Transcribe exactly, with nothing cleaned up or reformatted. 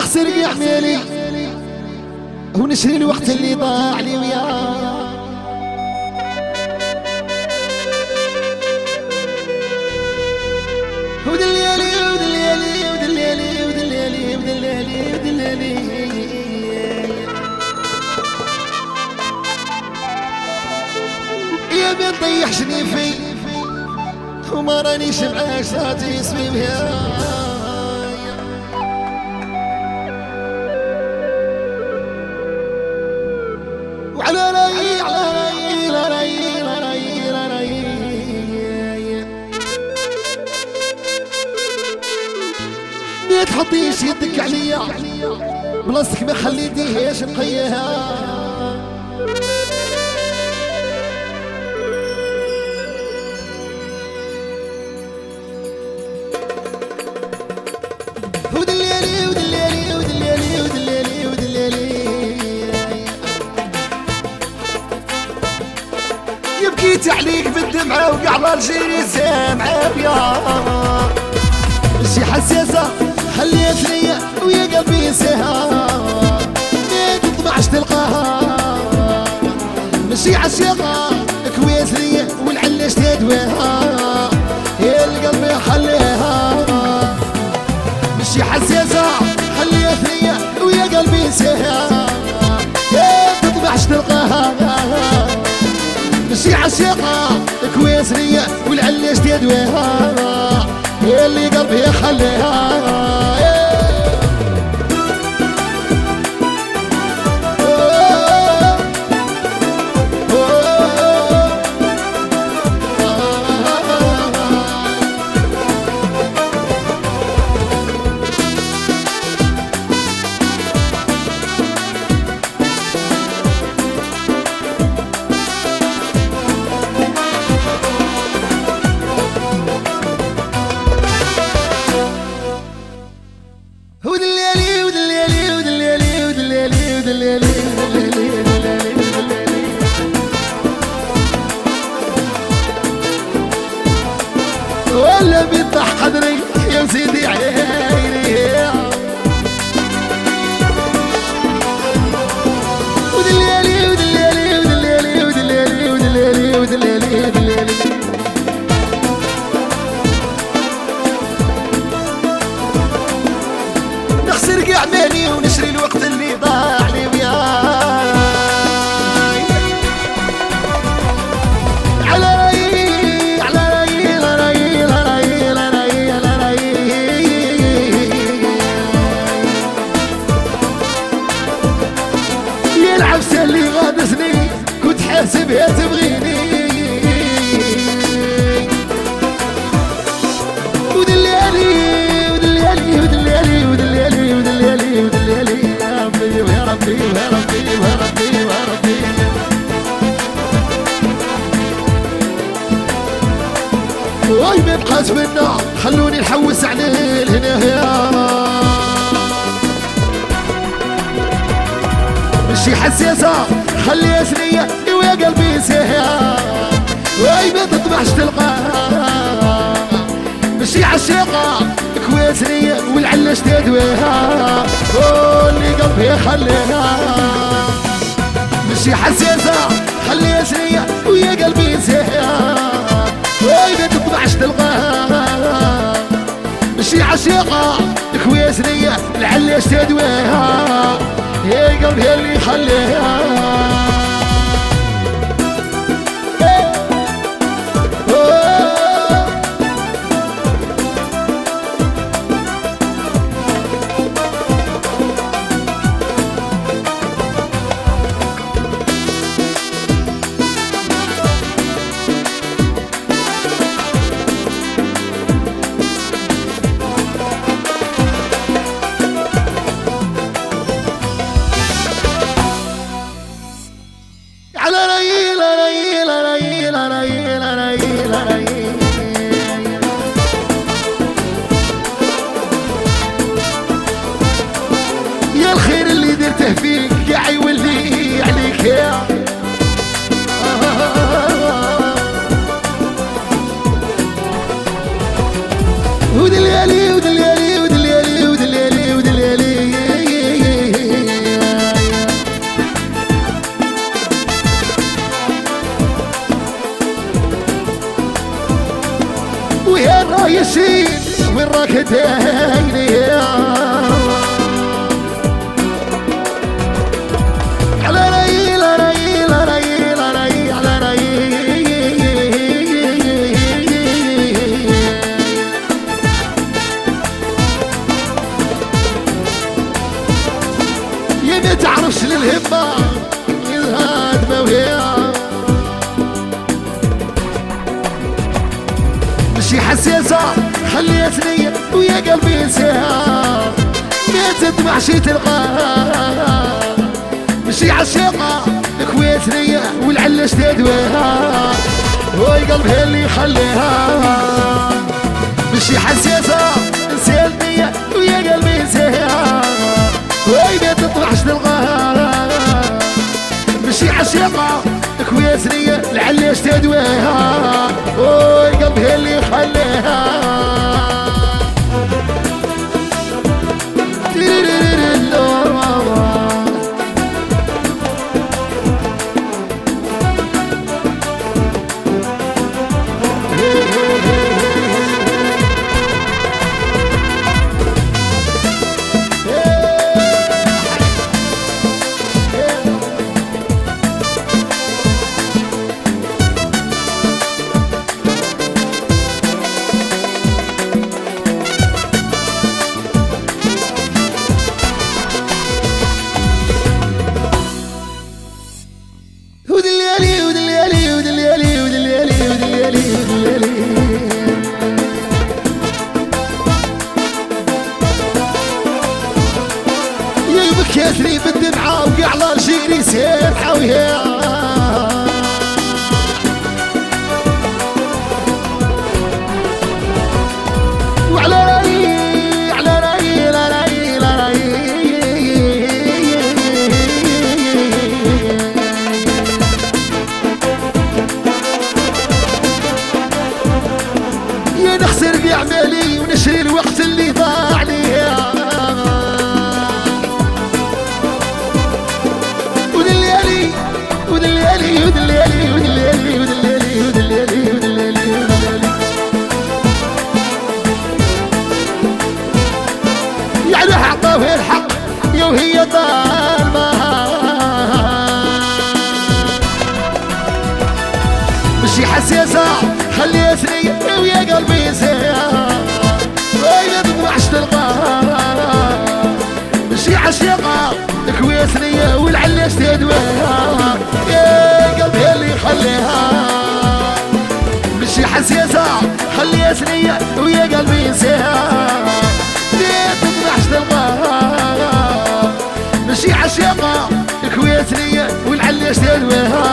نخسر قعمالي ونشري الوقت اللي ضاع لي وياه. ودليالي ودليالي ودليالي ودليالي ودليالي ودليالي يا بنت طيح شنيفي وما رانيش معاك صاتي اسمي بها. وعلى رايي على رايي لا رايي لا رايي لا رايي ما تحطيش يدك عليا بلاصتك ما خليتيهاش نقيها. ودليالي ودليالي ودليالي ودليالي ودليالي يبكيت عليك بالدمعة وقع الجيري سامعة ويا مشي حساسة خليتني ويا قلبي سهى ما تطمعش تلقاها مشي عشاقة كويتني والعلش تدواها يا القلب خليها مشي حساسة خليتني ويا قلبي سهى ما تطمعش تلقاها مشي عشاقة كويسني والعلش تدواها يا اللي قلبي خليها. ودليالي ودليالي ودليالي ودليالي ودليالي ودليالي ودليالي ولا بيطح قدري يا سيدي عيني ودليالي ودليالي ودليالي ودليالي ودليالي ودليالي ودليالي نخسر قعمالي ونشري الوقت اللي ضاع لي وياي. على رايي على رايي لا رايي لا رايي لا رايي لا رايي يا العفسة اللي غادتني كنت حاسبها تبغيني ودليالي ودليالي ودليالي ودليالي ودليالي ودليالي يا ربي ويا ربي ويا ربي ويا ربي ويا ربي واي ما بقاش منا خلوني نحوس عليه لهنا يا مشي حساسة خليتني ويا قلبي سهى واي ما تطمعش تلقاها مشي عشاقة كويتني والعلش تدواها واللي قلبي خليها مشي حساسة خليتني ويا قلبي سهى واي ما تطمعش تلقاها مشي عشاقة كويتني العلش تدواها يا قلبي اللي خليها. ماشي وين راك دايري على رايي لا رايي لا رايي لا رايي على رايي يا ما تعرفش للهمة يزهد موهيه ماشي حساسة خليتني ويا قلبي نساها ماتت ما عشي تلقاها ماشي عشاقة كويتني والعلاش تدواها وي قلبها اللي خليها ماشي حساسة نسالني ويا قلبي نساها وي ماتت ما عشي تلقاها ماشي عشاقة كويتني العلاش تدواها وي قلبها اللي خليها كثري بالدمعة وقع الجيري سامحة ويا وعلى رايي على رايي لا رايي لا رايي يا نخسر بأعمالي ونشري الوقت اللي ضاع لي ودليالي ودليالي ودليالي ودليالي ودليالي ودليالي يعني حطوه الحق يا وهي ظالمة ماشي حساسة خليتني ويا قلبي ساعة وين تطمعش تلقاها ماشي عشاقة كويتني والعلاش تدواها يا قلبي اللي خليها ماشي حساسة خليتني ويا قلبي نساها ليه تطمعش تلقاها ماشي عشاقة كويتني والعلاش تدواها